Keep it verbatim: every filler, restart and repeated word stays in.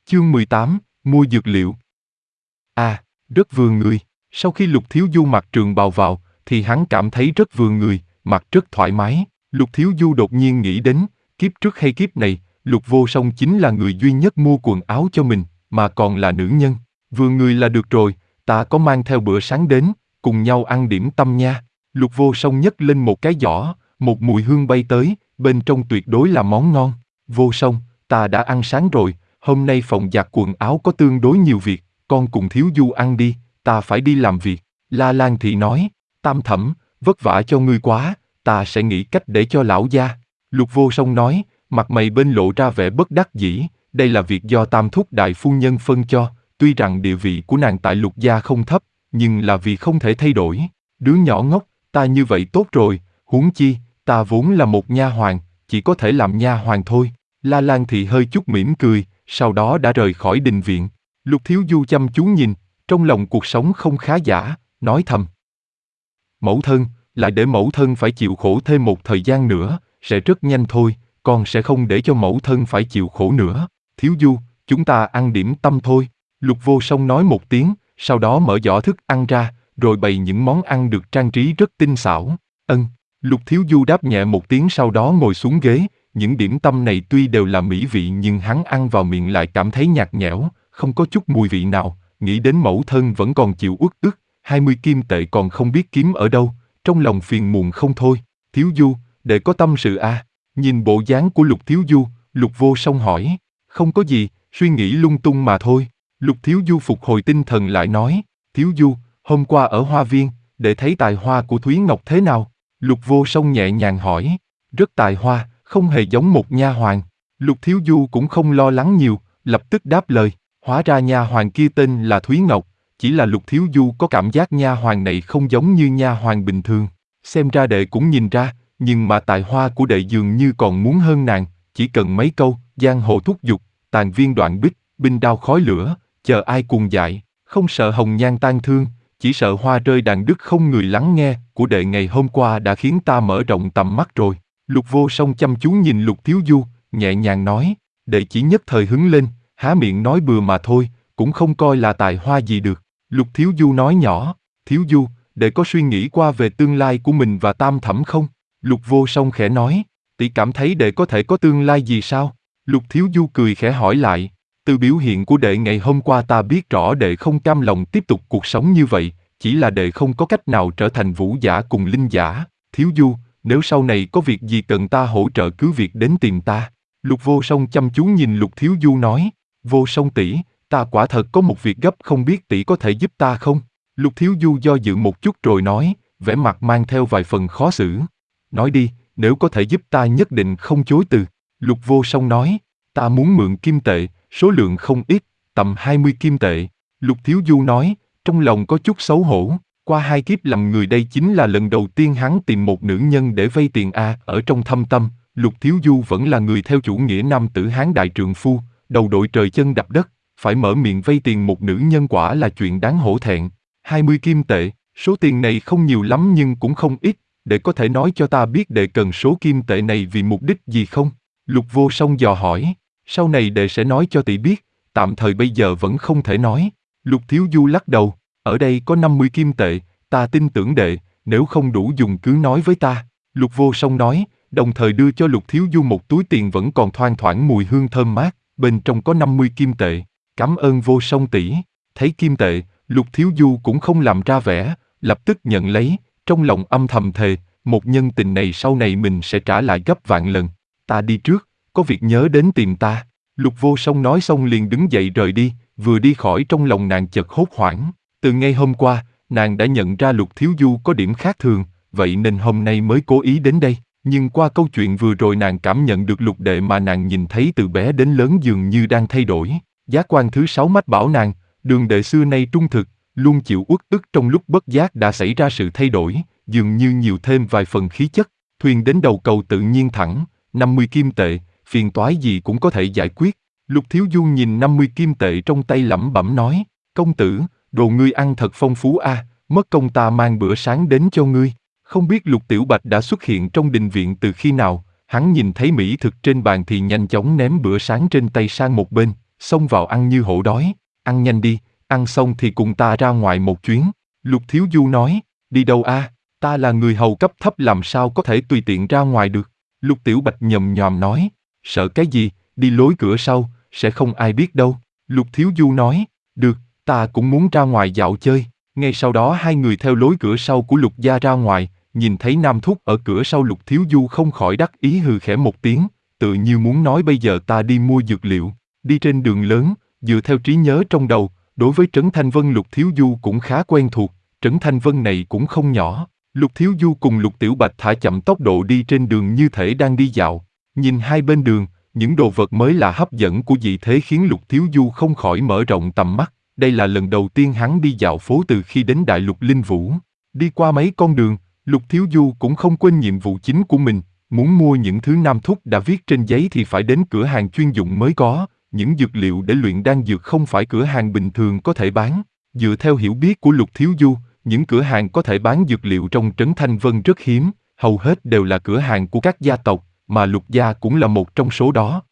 Chương mười tám, mua dược liệu. À, rất vừa người. Sau khi Lục Thiếu Du mặc trường bào vào, thì hắn cảm thấy rất vừa người, mặc rất thoải mái. Lục Thiếu Du đột nhiên nghĩ đến, kiếp trước hay kiếp này, Lục Vô Song chính là người duy nhất mua quần áo cho mình, mà còn là nữ nhân. Vừa người là được rồi, ta có mang theo bữa sáng đến, cùng nhau ăn điểm tâm nha. Lục Vô Song nhấc lên một cái giỏ, một mùi hương bay tới, bên trong tuyệt đối là món ngon. Vô Song, ta đã ăn sáng rồi, hôm nay phòng giặt quần áo có tương đối nhiều việc, con cùng Thiếu Du ăn đi, ta phải đi làm việc. La Lan Thị nói, Tam Thẩm, vất vả cho ngươi quá, ta sẽ nghĩ cách để cho lão gia. Lục Vô Song nói, mặt mày bên lộ ra vẻ bất đắc dĩ, đây là việc do Tam Thúc đại phu nhân phân cho, tuy rằng địa vị của nàng tại Lục gia không thấp, nhưng là vì không thể thay đổi. Đứa nhỏ ngốc, ta như vậy tốt rồi, huống chi, ta vốn là một nha hoàn, chỉ có thể làm nha hoàn thôi. La Lan Thị hơi chút mỉm cười, sau đó đã rời khỏi đình viện. Lục Thiếu Du chăm chú nhìn, trong lòng cuộc sống không khá giả, nói thầm. Mẫu thân, lại để mẫu thân phải chịu khổ thêm một thời gian nữa, sẽ rất nhanh thôi, con sẽ không để cho mẫu thân phải chịu khổ nữa. Thiếu Du, chúng ta ăn điểm tâm thôi. Lục Vô Song nói một tiếng, sau đó mở giỏ thức ăn ra, rồi bày những món ăn được trang trí rất tinh xảo. Ân. Lục Thiếu Du đáp nhẹ một tiếng sau đó ngồi xuống ghế. Những điểm tâm này tuy đều là mỹ vị nhưng hắn ăn vào miệng lại cảm thấy nhạt nhẽo, không có chút mùi vị nào. Nghĩ đến mẫu thân vẫn còn chịu uất ức, hai mươi kim tệ còn không biết kiếm ở đâu, trong lòng phiền muộn không thôi. Thiếu Du, để có tâm sự à? Nhìn bộ dáng của Lục Thiếu Du, Lục Vô Song hỏi. Không có gì, suy nghĩ lung tung mà thôi. Lục Thiếu Du phục hồi tinh thần lại nói. Thiếu Du, hôm qua ở hoa viên, để thấy tài hoa của Thúy Ngọc thế nào? Lục Vô Song nhẹ nhàng hỏi. Rất tài hoa, không hề giống một nha hoàn. Lục Thiếu Du cũng không lo lắng nhiều, lập tức đáp lời. Hóa ra nha hoàn kia tên là Thúy Ngọc, chỉ là Lục Thiếu Du có cảm giác nha hoàn này không giống như nha hoàn bình thường. Xem ra đệ cũng nhìn ra, nhưng mà tài hoa của đệ dường như còn muốn hơn nàng, chỉ cần mấy câu, giang hồ thúc giục, tàn viên đoạn bích, binh đao khói lửa, chờ ai cuồng dại, không sợ hồng nhan tan thương, chỉ sợ hoa rơi đàn đứt không người lắng nghe, của đệ ngày hôm qua đã khiến ta mở rộng tầm mắt rồi. Lục Vô Song chăm chú nhìn Lục Thiếu Du, nhẹ nhàng nói, đệ chỉ nhất thời hứng lên, há miệng nói bừa mà thôi, cũng không coi là tài hoa gì được. Lục Thiếu Du nói nhỏ, Thiếu Du, đệ có suy nghĩ qua về tương lai của mình và Tam Thẩm không? Lục Vô Song khẽ nói, tỷ cảm thấy đệ có thể có tương lai gì sao? Lục Thiếu Du cười khẽ hỏi lại, từ biểu hiện của đệ ngày hôm qua ta biết rõ đệ không cam lòng tiếp tục cuộc sống như vậy, chỉ là đệ không có cách nào trở thành vũ giả cùng linh giả. Thiếu Du, nếu sau này có việc gì cần ta hỗ trợ cứ việc đến tìm ta. Lục Vô Song chăm chú nhìn Lục Thiếu Du nói, Vô Song tỷ, ta quả thật có một việc gấp không biết tỷ có thể giúp ta không? Lục Thiếu Du do dự một chút rồi nói, vẻ mặt mang theo vài phần khó xử. Nói đi, nếu có thể giúp ta nhất định không chối từ. Lục Vô Song nói, ta muốn mượn kim tệ, số lượng không ít, tầm hai mươi kim tệ. Lục Thiếu Du nói, trong lòng có chút xấu hổ. Qua hai kiếp làm người đây chính là lần đầu tiên hắn tìm một nữ nhân để vay tiền a. Ở trong thâm tâm, Lục Thiếu Du vẫn là người theo chủ nghĩa nam tử hán đại trượng phu, đầu đội trời chân đạp đất, phải mở miệng vay tiền một nữ nhân quả là chuyện đáng hổ thẹn. hai mươi kim tệ, số tiền này không nhiều lắm nhưng cũng không ít, để có thể nói cho ta biết đệ cần số kim tệ này vì mục đích gì không? Lục Vô Song dò hỏi, sau này đệ sẽ nói cho tỷ biết, tạm thời bây giờ vẫn không thể nói. Lục Thiếu Du lắc đầu, ở đây có năm mươi kim tệ, ta tin tưởng đệ, nếu không đủ dùng cứ nói với ta. Lục Vô Song nói, đồng thời đưa cho Lục Thiếu Du một túi tiền vẫn còn thoang thoảng mùi hương thơm mát, bên trong có năm mươi kim tệ. Cảm ơn Vô Song tỷ. Thấy kim tệ, Lục Thiếu Du cũng không làm ra vẻ, lập tức nhận lấy, trong lòng âm thầm thề, một nhân tình này sau này mình sẽ trả lại gấp vạn lần. Ta đi trước, có việc nhớ đến tìm ta. Lục Vô Song nói xong liền đứng dậy rời đi, vừa đi khỏi trong lòng nàng chợt hốt hoảng. Từ ngay hôm qua, nàng đã nhận ra Lục Thiếu Du có điểm khác thường, vậy nên hôm nay mới cố ý đến đây. Nhưng qua câu chuyện vừa rồi nàng cảm nhận được Lục đệ mà nàng nhìn thấy từ bé đến lớn dường như đang thay đổi. Giác quan thứ sáu mách bảo nàng, Đường đệ xưa nay trung thực, luôn chịu uất ức trong lúc bất giác đã xảy ra sự thay đổi, dường như nhiều thêm vài phần khí chất. Thuyền đến đầu cầu tự nhiên thẳng, năm mươi kim tệ, phiền toái gì cũng có thể giải quyết. Lục Thiếu Du nhìn năm mươi kim tệ trong tay lẩm bẩm nói, công tử, đồ ngươi ăn thật phong phú a, mất công ta mang bữa sáng đến cho ngươi. Không biết Lục Tiểu Bạch đã xuất hiện trong đình viện từ khi nào, hắn nhìn thấy mỹ thực trên bàn thì nhanh chóng ném bữa sáng trên tay sang một bên, xông vào ăn như hổ đói. Ăn nhanh đi, ăn xong thì cùng ta ra ngoài một chuyến. Lục Thiếu Du nói, đi đâu a? Ta là người hầu cấp thấp làm sao có thể tùy tiện ra ngoài được. Lục Tiểu Bạch nhầm nhòm nói, sợ cái gì, đi lối cửa sau, sẽ không ai biết đâu. Lục Thiếu Du nói, được, ta cũng muốn ra ngoài dạo chơi. Ngay sau đó hai người theo lối cửa sau của Lục gia ra ngoài, nhìn thấy Nam Thúc ở cửa sau. Lục Thiếu Du không khỏi đắc ý hừ khẽ một tiếng, tự như muốn nói bây giờ ta đi mua dược liệu. Đi trên đường lớn, dựa theo trí nhớ trong đầu, đối với Trấn Thanh Vân Lục Thiếu Du cũng khá quen thuộc. Trấn Thanh Vân này cũng không nhỏ. Lục Thiếu Du cùng Lục Tiểu Bạch thả chậm tốc độ đi trên đường như thể đang đi dạo. Nhìn hai bên đường, những đồ vật mới lạ hấp dẫn của dị thế khiến Lục Thiếu Du không khỏi mở rộng tầm mắt. Đây là lần đầu tiên hắn đi dạo phố từ khi đến Đại Lục Linh Vũ. Đi qua mấy con đường, Lục Thiếu Du cũng không quên nhiệm vụ chính của mình. Muốn mua những thứ Nam Thúc đã viết trên giấy thì phải đến cửa hàng chuyên dụng mới có. Những dược liệu để luyện đan dược không phải cửa hàng bình thường có thể bán. Dựa theo hiểu biết của Lục Thiếu Du, những cửa hàng có thể bán dược liệu trong Trấn Thanh Vân rất hiếm, hầu hết đều là cửa hàng của các gia tộc, mà Lục gia cũng là một trong số đó.